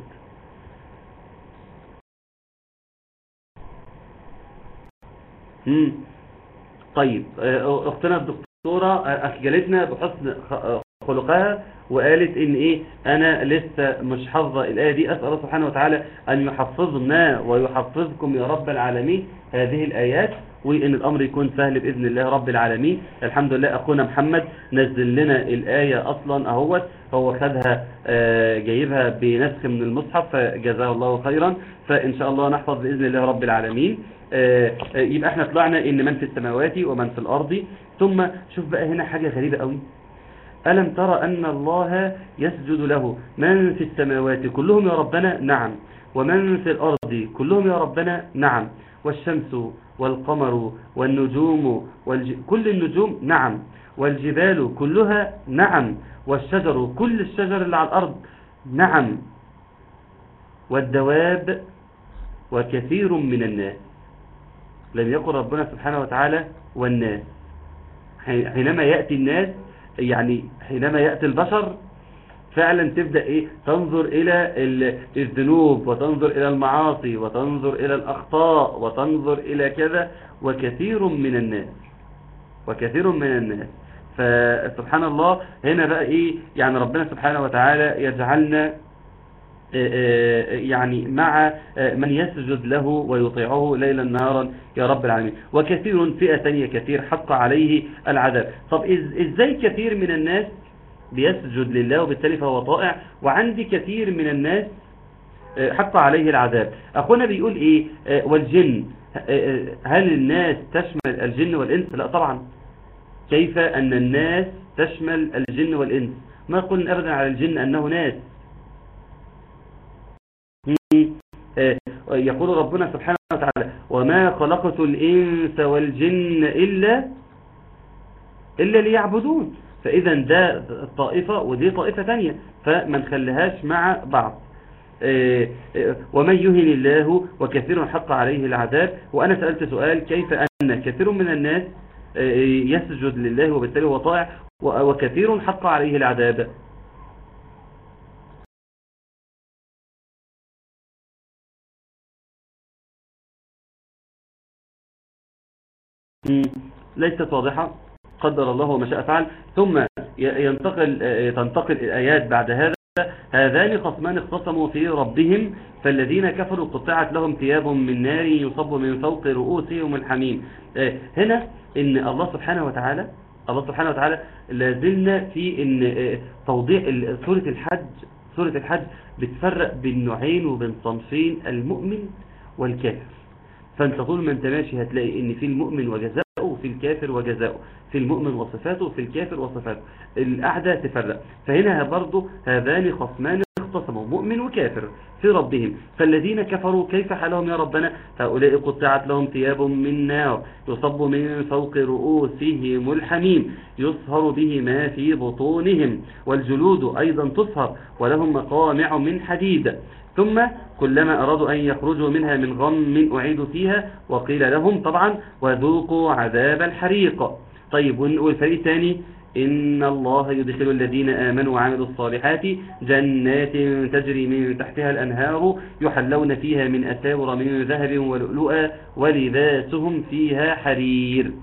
Speaker 1: طيب، أختنا الدكتورة أخجلتنا بحسن خلقها وقالت إن إيه، أنا لسه مش حافظة الآية دي. أسأل الله سبحانه وتعالى أن يحفظنا ويحفظكم يا رب العالمين هذه الآيات، وإن الأمر يكون سهل بإذن الله رب العالمين. الحمد لله أخونا محمد نزل لنا الآية أصلا أهوت، هو خدها جايبها بنسخ من المصحف، فجزاه الله خيرا. فإن شاء الله نحفظ بإذن الله رب العالمين. يبقى احنا طلعنا إن من في السماوات ومن في الأرض. ثم شوف بقى هنا حاجة غريبة قوي: ألم ترى أن الله يسجد له من في السماوات كلهم يا ربنا؟ نعم. ومن في الأرض كلهم يا ربنا؟ نعم. والشمس والقمر والنجوم كل النجوم؟ نعم. والجبال كلها؟ نعم. والشجر كل الشجر اللي على الأرض؟ نعم. والدواب وكثير من الناس. لم يقل ربنا سبحانه وتعالى والناس. حينما يأتي الناس، يعني حينما يأتي البشر فعلا تبدأ إيه؟ تنظر إلى الذنوب، وتنظر إلى المعاصي، وتنظر إلى الأخطاء، وتنظر إلى كذا. وكثير من الناس، وكثير من الناس. فسبحان الله هنا بقى إيه؟ يعني ربنا سبحانه وتعالى يجعلنا يعني مع من يسجد له ويطيعه ليلا نهارا يا رب العالمين. وكثير، فئة تانية، كثير حق عليه العذاب. طب ازاي كثير من الناس بيسجد لله وبالتالي فهو طائع، وعندي كثير من الناس حق عليه العذاب؟ أخونا بيقول إيه؟ والجن، هل الناس تشمل الجن والإنس؟ لا طبعا. كيف أن الناس تشمل الجن والإنس؟ ما قلنا أبدا على الجن أنه ناس. يقول ربنا سبحانه وتعالى: وما خلقت الإنس والجن إلا ليعبدون. فإذا ده طائفة ودي طائفة تانية، فما نخليهاش مع بعض. ومن يهن الله وكثير حق عليه العذاب. وأنا سألت سؤال: كيف أن كثير من الناس يسجد لله وبالتالي هو طائع، وكثير حق عليه العذاب؟ مم. ليست واضحة، قدر الله وما شاء فعل. ثم تنتقل الآيات بعد هذا: هذان خصمان اختصموا في ربهم فالذين كفروا قطعت لهم ثياب من نار يصب من فوق رؤوسهم الحميم. هنا إن الله سبحانه وتعالى لازلنا في إن توضيح سورة الحج بتفرق بين نوعين وبين صنفين: المؤمن والكافر. فانت طول ما انت ماشي هتلاقي ان في المؤمن وجزاؤه وفي الكافر وجزاؤه، في المؤمن وصفاته وفي الكافر وصفاته. القعدة تفرق. فهنا برضو هذان خصمان اختصموا، مؤمن وكافر، في ربهم فالذين كفروا كيف حالهم يا ربنا؟ هؤلاء قطعت لهم ثياب من نار يصب من فوق رؤوسهم الحميم يصهر به ما في بطونهم والجلود أيضا تصهر ولهم مقامع من حديد ثم كلما أرادوا أن يخرجوا منها من غم أعيدوا فيها وقيل لهم طبعا وذوقوا عذاب الحريق. طيب والفريق الثاني: إن الله يدخل الذين آمنوا وعملوا الصالحات جنات تجري من تحتها الأنهار يحلون فيها من أساور من ذهب ولؤلؤا ولباسهم فيها حرير.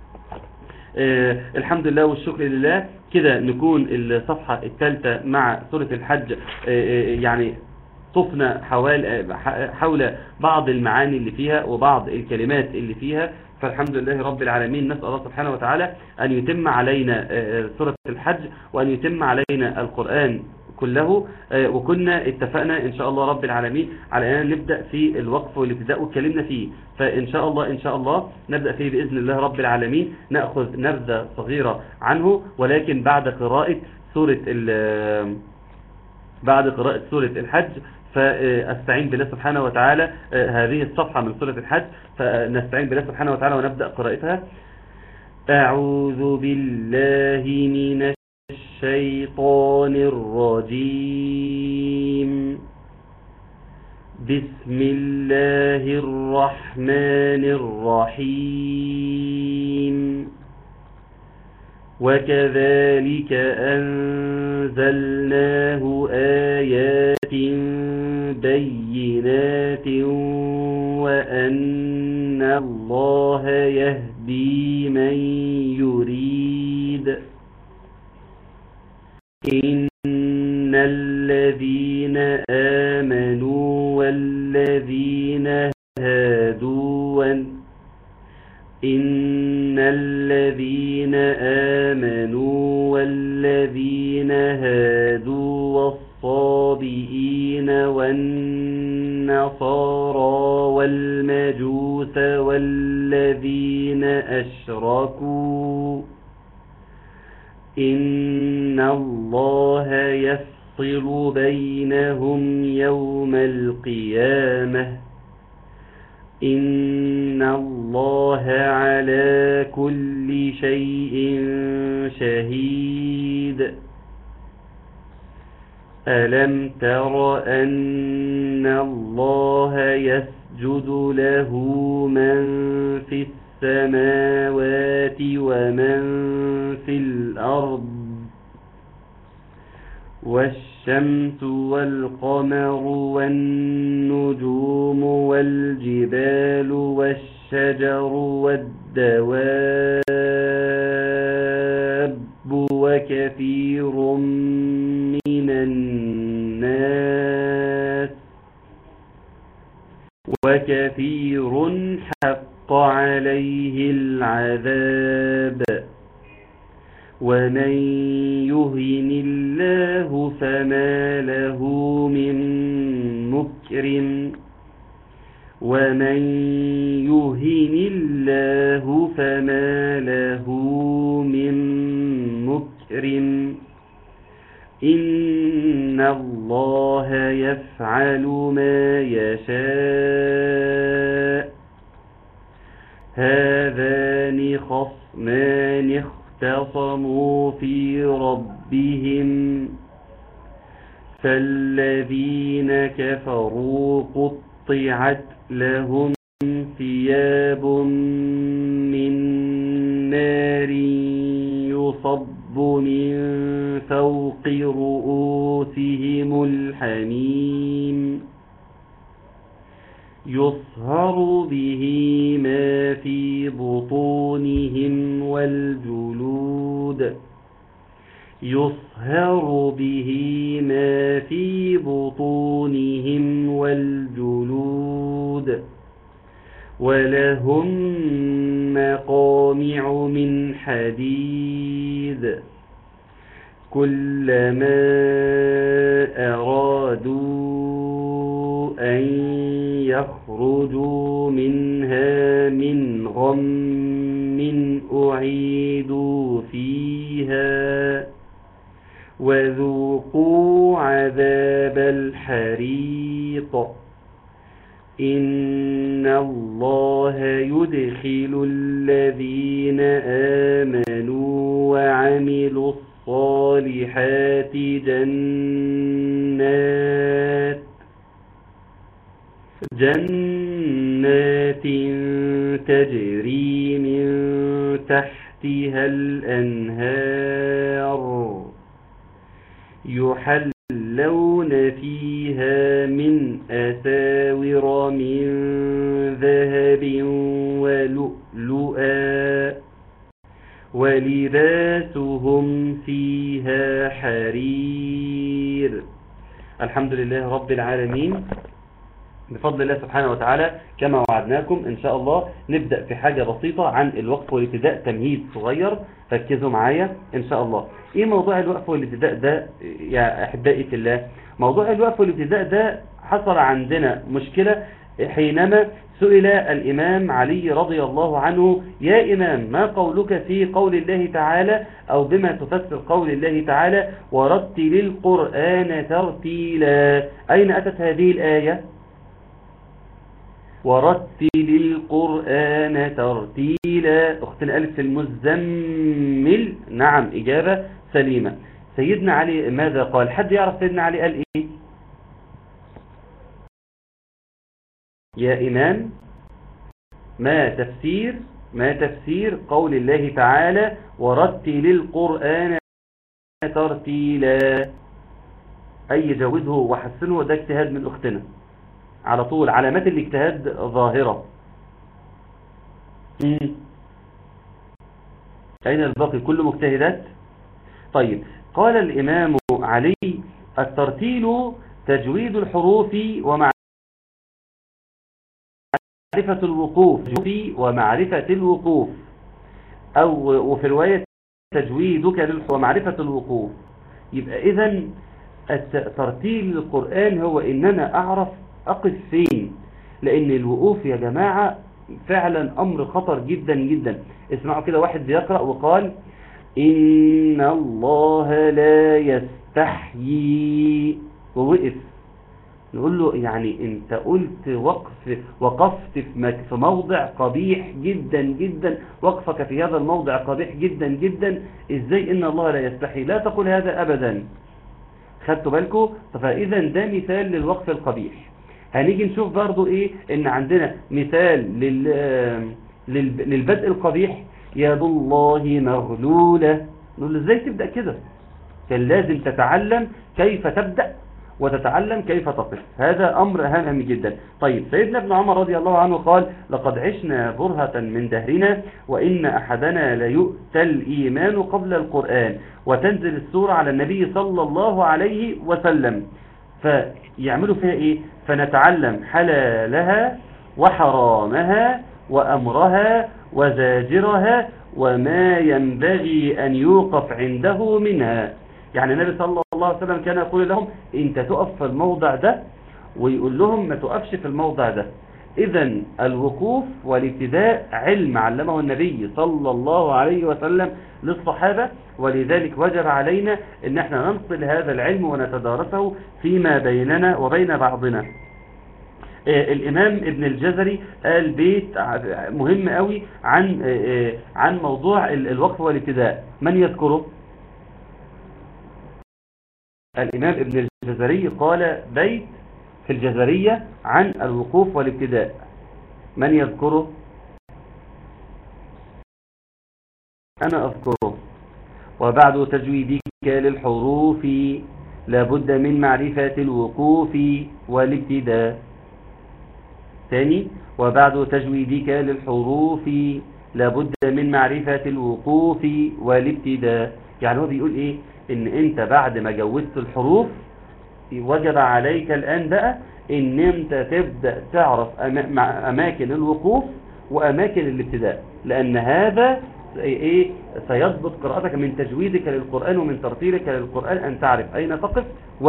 Speaker 1: الحمد لله والشكر لله. كده نكون الصفحة الثالثة مع سورة الحج يعني طفنا حول بعض المعاني اللي فيها وبعض الكلمات اللي فيها. فالحمد لله رب العالمين، نسأل الله سبحانه وتعالى أن يتم علينا سورة الحج وأن يتم علينا القرآن كله. وكنا اتفقنا إن شاء الله رب العالمين على أن نبدأ في الوقف والابتداء واتكلمنا فيه، فإن شاء الله نبدأ فيه بإذن الله رب العالمين. نأخذ نبذة صغيرة عنه ولكن بعد قراءة سورة الحج. فاستعين بالله سبحانه وتعالى هذه الصفحة من سورة الحج، فنستعين بالله سبحانه وتعالى ونبدأ قراءتها. أعوذ بالله من الشيطان الرجيم. بسم الله الرحمن الرحيم. وكذلك أنزلناه آيات بينات وأن الله يهدي من يريد. إن الذين آمنوا والذين هادوا إن الذين آمنوا والذين هادوا والصابئين والنصارى والمجوس والذين أشركوا إن الله يفصل بينهم يوم القيامة إن الله على كل شيء شهيد. ألم تر أن الله يسجد له من في السماوات ومن في الأرض والشمس والقمر والنجوم والجبال والشجر والدواب وكثير من الناس وكثير حق عليه العذاب ومن يهن الله فما له من مكرم ومن يهن الله فما له من مكرم إن الله يفعل ما يشاء. هذان خصمان اختصموا في ربهم فالذين كفروا قطعت لهم ثياب من نار يصب من فوق رؤوسهم الحميم يصهر به ما في بطونهم والجلود يصهر به ما في بطونهم والجلود ولهم مقامع من حديد كلما أرادوا أن يخرجوا منها من غم أعيدوا فيها وذوقوا عذاب الحريق إن الله يدخل الذين آمنوا وعملوا الصالحات جنات تجري من تحتها الأنهار يحلون فيها من أساور من ذهب ولؤلؤا ولباسهم فيها حرير. الحمد لله رب العالمين. بفضل الله سبحانه وتعالى كما وعدناكم إن شاء الله نبدأ في حاجة بسيطة عن الوقف والابتداء، تمهيد صغير، ركزوا معايا إن شاء الله. إيه موضوع الوقف والابتداء ده يا أحبائي في الله؟ موضوع الوقف والابتداء ده حصل عندنا مشكلة حينما سئل الإمام علي رضي الله عنه: يا إمام، ما قولك في قول الله تعالى، أو بما تفسر قول الله تعالى: ورتل القرآن ترتيلا؟ أين أتت هذه الآية؟ ورتل القرآن ترتيلا. أختنا ألف المزمل، نعم، إجابة سليمة. سيدنا علي ماذا قال؟ حد يعرف سيدنا علي قال إيه؟ يا إمام، ما تفسير قول الله تعالى: ورتل القرآن ترتيلا؟ أي جوده وحسنه، ده اجتهاد من أختنا على طول، علامات الاجتهاد ظاهرة. أين الباقي؟ كل مجتهدات. طيب، قال الإمام علي: الترتيل تجويد الحروف ومعرفة الوقوف، أو وفي رواية تجويدك للحروف ومعرفة الوقوف. يبقى إذن ترتيل القرآن هو إن أنا أعرف أقف فين، لأن الوقوف يا جماعة فعلا أمر خطر جدا جدا. اسمعوا كده، واحد بيقرأ وقال: إن الله لا يستحيي، ووقف. نقول له يعني أنت قلت وقفت في موضع قبيح جدا جدا، وقفك في هذا الموضع قبيح جدا جدا، إزاي إن الله لا يستحيي؟ لا تقول هذا أبدا. خدتوا بالكم؟ فإذا ده مثال للوقف القبيح. هنيجي نشوف برضو إيه، إن عندنا مثال للبدء القبيح: يد الله مغلولة. نقول له إزاي تبدأ كده؟ كان لازم تتعلم كيف تبدأ وتتعلم كيف تقف. هذا أمر هام جدا. طيب، سيدنا ابن عمر رضي الله عنه قال: لقد عشنا برهة من دهرنا وإن أحدنا ليؤتى الإيمان قبل القرآن، وتنزل السورة على النبي صلى الله عليه وسلم، فيعملوا فيها إيه؟ فنتعلم حلالها وحرامها وأمرها وزاجرها وما ينبغي أن يوقف عنده منها. يعني النبي صلى الله عليه وسلم كان يقول لهم: انت تقف في الموضع ده، ويقول لهم ما تقفش في الموضع ده. إذن الوقوف والابتداء علم علمه النبي صلى الله عليه وسلم للصحابة، ولذلك وجب علينا ان احنا ننقل هذا العلم ونتدارسه فيما بيننا وبين بعضنا. الإمام ابن الجزري قال بيت مهم قوي عن موضوع الوقف والابتداء. من يذكره؟ الإمام ابن الجزري قال بيت في الجزرية عن الوقوف والابتداء. من يذكره؟ أنا أذكره: وبعد تجويدك للحروف لابد من معرفة الوقوف والابتداء. ثاني: وبعد تجويدك للحروف لابد من معرفة الوقوف والابتداء. يعني هو بيقول ايه؟ ان انت بعد ما جودت الحروف وجب عليك الآن بقى ان انت تبدأ تعرف اماكن الوقوف واماكن الابتداء، لان هذا ايه سيضبط قراءتك من تجويدك للقرآن ومن ترتيلك للقرآن، ان تعرف اين تقف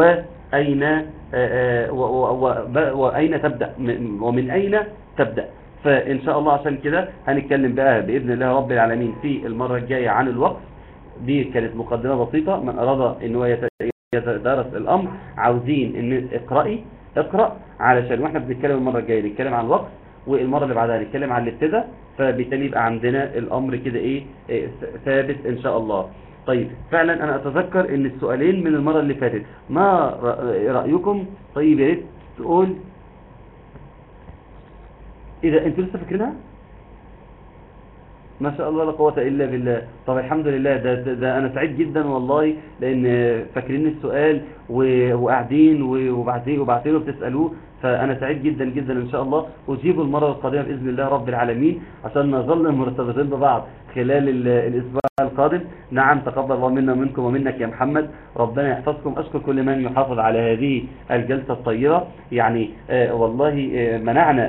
Speaker 1: واين تبدأ ومن اين تبدأ. فان شاء الله عشان كده هنتكلم بقى بإذن الله رب العالمين في المرة الجاية عن الوقف. دي كانت مقدمة بسيطة، من أراد ان هو يتدارس الأمر عاوزين ان اقرأ علشان واحنا بنتكلم المرة الجاية نتكلم عن الوقف، والمرة اللي بعدها نتكلم عن الابتداء، فبالتالي يبقى عندنا الأمر كده ثابت إن شاء الله. طيب فعلا أنا أتذكر إن السؤالين من المرة اللي فاتت، ما رأيكم؟ طيب يا ريت تقول إذا أنتوا لسه فاكرينها. ما شاء الله لا قوة إلا بالله. طب الحمد لله، ده أنا سعيد جدا والله، لأن فاكرين السؤال وقاعدين وبعتينه بتسألوه، فأنا سعيد جدا جدا. إن شاء الله أجيبوا المرة القادمة بإذن الله رب العالمين عشان نظل مرتبطين ببعض خلال الأسبوع القادم. نعم، تقبل الله منا ومنكم ومنك يا محمد، ربنا يحفظكم. أشكر كل من يحافظ على هذه الجلسة الطيبة. يعني والله منعنا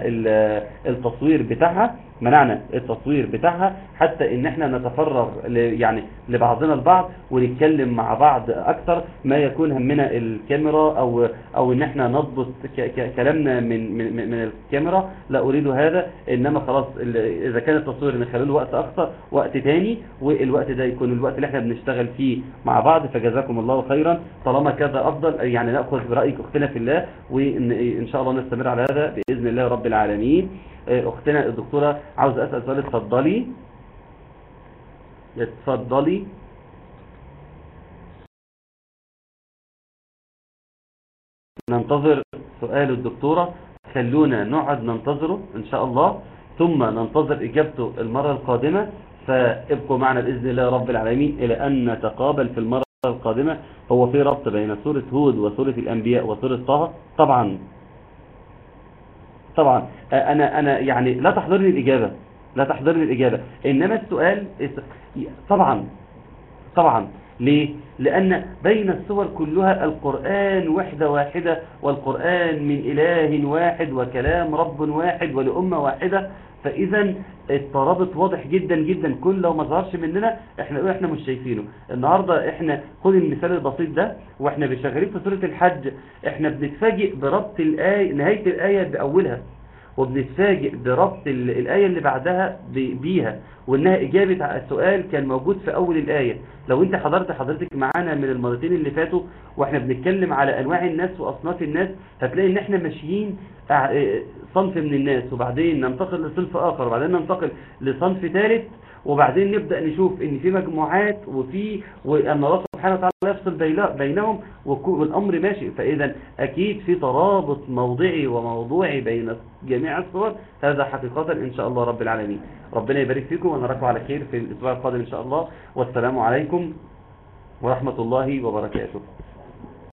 Speaker 1: التصوير بتاعها حتى ان احنا نتفرغ يعني لبعضنا البعض ونتكلم مع بعض اكثر ما يكون همنا الكاميرا او ان احنا نضبط كلامنا من الكاميرا. لا اريد هذا، انما خلاص اذا كان التصوير نخليه وقت اكثر، وقت تاني، والوقت ده يكون الوقت اللي احنا بنشتغل فيه مع بعض. فجزاكم الله خيرا، طالما كذا افضل. يعني ناخذ برايك اختنا في الله، وان شاء الله نستمر على هذا باذن الله رب العالمين. اختنا الدكتورة عاوز اسأل سؤال، اتفضلي. ننتظر سؤال الدكتورة، خلونا نقعد ننتظره ان شاء الله، ثم ننتظر اجابته المرة القادمة. فابقوا معنا باذن الله رب العالمين الى ان نتقابل في المرة القادمة. هو في ربط بين سورة هود وسورة الانبياء وسورة طه؟ طبعا انا يعني لا تحضرني الاجابة، انما السؤال طبعا ليه؟ لان بين السور كلها القرآن وحدة واحدة، والقرآن من اله واحد وكلام رب واحد ولأمة واحدة. فاذا الترابط واضح جدا جدا، كل لو ما ظهرش مننا احنا مش شايفينه. النهاردة احنا خد المثال البسيط ده، واحنا بشغالين في سورة الحج احنا بنتفاجئ بربط الآية، نهاية الآية بأولها، وبنتفاجئ بربط الآية اللي بعدها بيها، وانها اجابة على السؤال كان موجود في اول الآية. لو انت حضرتك معانا من المرتين اللي فاتوا واحنا بنتكلم على انواع الناس واصناف الناس، هتلاقي ان احنا ماشيين صنف من الناس، وبعدين ننتقل لصنف اخر، وبعدين ننتقل لصنف ثالث، وبعدين نبدأ نشوف ان في مجموعات وان الله سبحانه وتعالى يفصل بينهم، والامر ماشي. فاذا اكيد في ترابط موضعي وموضوعي بين جميع الصور، هذا حقيقة ان شاء الله رب العالمين. ربنا يبارك فيكم، ونراكم على خير في الاسبوع القادم ان شاء الله. والسلام عليكم ورحمة الله وبركاته.